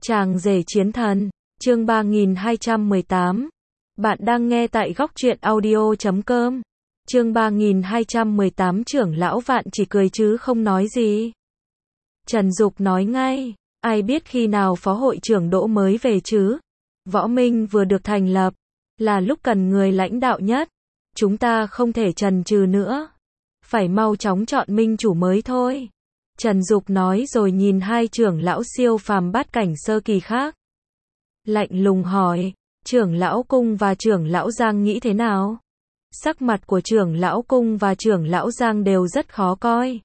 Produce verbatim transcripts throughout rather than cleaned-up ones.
Chàng rể chiến thần, chương ba nghìn hai trăm mười tám. Bạn đang nghe tại góc truyện audio chấm com. Chương ba nghìn hai trăm mười tám. Trưởng lão Vạn chỉ cười chứ không nói gì. Trần Dục nói ngay, ai biết khi nào phó hội trưởng Đỗ mới về chứ? Võ Minh vừa được thành lập, là lúc cần người lãnh đạo nhất. Chúng ta không thể chần chừ nữa. Phải mau chóng chọn minh chủ mới thôi. Trần Dục nói rồi nhìn hai trưởng lão siêu phàm bát cảnh sơ kỳ khác. Lạnh lùng hỏi, trưởng lão Cung và trưởng lão Giang nghĩ thế nào? Sắc mặt của trưởng lão Cung và trưởng lão Giang đều rất khó coi.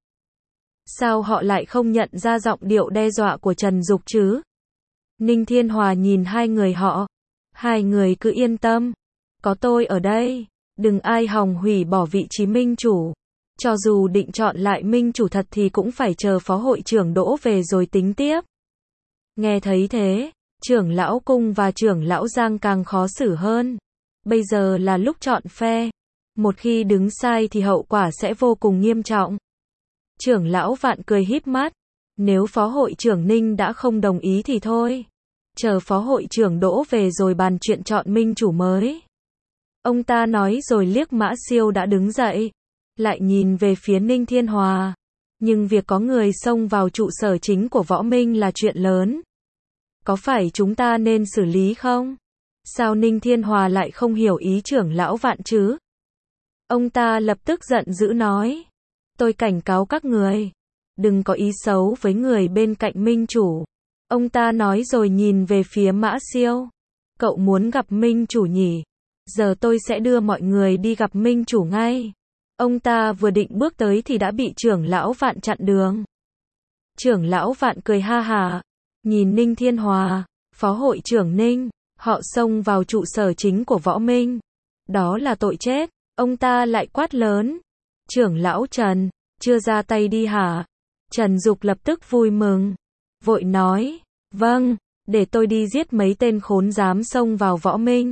Sao họ lại không nhận ra giọng điệu đe dọa của Trần Dục chứ? Ninh Thiên Hòa nhìn hai người họ. Hai người cứ yên tâm. Có tôi ở đây. Đừng ai hòng hủy bỏ vị trí minh chủ. Cho dù định chọn lại minh chủ thật thì cũng phải chờ phó hội trưởng Đỗ về rồi tính tiếp. Nghe thấy thế, trưởng lão Cung và trưởng lão Giang càng khó xử hơn. Bây giờ là lúc chọn phe. Một khi đứng sai thì hậu quả sẽ vô cùng nghiêm trọng. Trưởng lão Vạn cười híp mắt. Nếu phó hội trưởng Ninh đã không đồng ý thì thôi. Chờ phó hội trưởng Đỗ về rồi bàn chuyện chọn minh chủ mới. Ông ta nói rồi liếc Mã Siêu đã đứng dậy. Lại nhìn về phía Ninh Thiên Hòa. Nhưng việc có người xông vào trụ sở chính của Võ Minh là chuyện lớn. Có phải chúng ta nên xử lý không? Sao Ninh Thiên Hòa lại không hiểu ý trưởng lão Vạn chứ? Ông ta lập tức giận dữ nói. Tôi cảnh cáo các người. Đừng có ý xấu với người bên cạnh minh chủ. Ông ta nói rồi nhìn về phía Mã Siêu. Cậu muốn gặp minh chủ nhỉ? Giờ tôi sẽ đưa mọi người đi gặp minh chủ ngay. Ông ta vừa định bước tới thì đã bị trưởng lão Vạn chặn đường. Trưởng lão Vạn cười ha hả. Nhìn Ninh Thiên Hòa, phó hội trưởng Ninh, họ xông vào trụ sở chính của Võ Minh. Đó là tội chết. Ông ta lại quát lớn. Trưởng lão Trần, chưa ra tay đi hả? Trần Dục lập tức vui mừng. Vội nói, vâng, để tôi đi giết mấy tên khốn dám xông vào Võ Minh.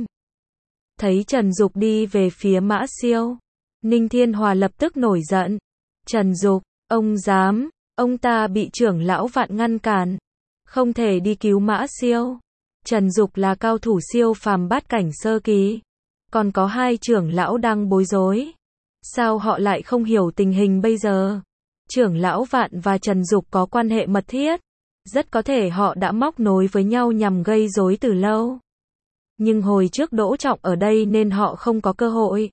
Thấy Trần Dục đi về phía Mã Siêu. Ninh Thiên Hòa lập tức nổi giận. Trần Dục, ông dám, ông ta bị trưởng lão Vạn ngăn cản. Không thể đi cứu Mã Siêu. Trần Dục là cao thủ siêu phàm bát cảnh sơ kỳ. Còn có hai trưởng lão đang bối rối. Sao họ lại không hiểu tình hình bây giờ? Trưởng lão Vạn và Trần Dục có quan hệ mật thiết. Rất có thể họ đã móc nối với nhau nhằm gây rối từ lâu. Nhưng hồi trước Đỗ Trọng ở đây nên họ không có cơ hội.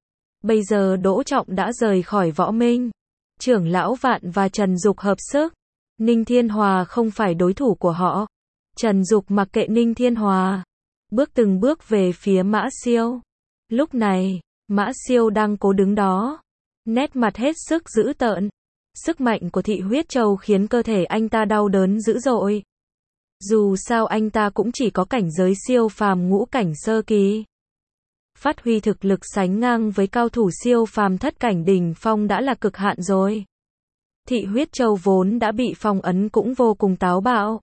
Bây giờ Đỗ Trọng đã rời khỏi Võ Minh. Trưởng lão Vạn và Trần Dục hợp sức. Ninh Thiên Hòa không phải đối thủ của họ. Trần Dục mặc kệ Ninh Thiên Hòa. Bước từng bước về phía Mã Siêu. Lúc này, Mã Siêu đang cố đứng đó. Nét mặt hết sức dữ tợn. Sức mạnh của thị huyết châu khiến cơ thể anh ta đau đớn dữ dội. Dù sao anh ta cũng chỉ có cảnh giới siêu phàm ngũ cảnh sơ kỳ. Phát huy thực lực sánh ngang với cao thủ siêu phàm thất cảnh đỉnh phong đã là cực hạn rồi. Thị huyết châu vốn đã bị phong ấn cũng vô cùng táo bạo.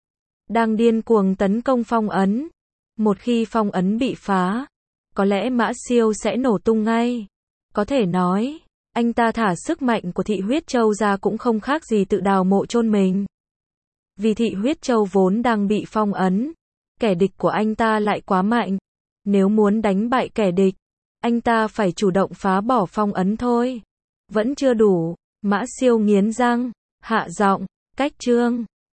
Đang điên cuồng tấn công phong ấn. Một khi phong ấn bị phá, có lẽ Mã Siêu sẽ nổ tung ngay. Có thể nói, anh ta thả sức mạnh của thị huyết châu ra cũng không khác gì tự đào mộ chôn mình. Vì thị huyết châu vốn đang bị phong ấn, kẻ địch của anh ta lại quá mạnh. Nếu muốn đánh bại kẻ địch, anh ta phải chủ động phá bỏ phong ấn thôi. Vẫn chưa đủ, Mã Siêu nghiến răng, hạ giọng, cách trương.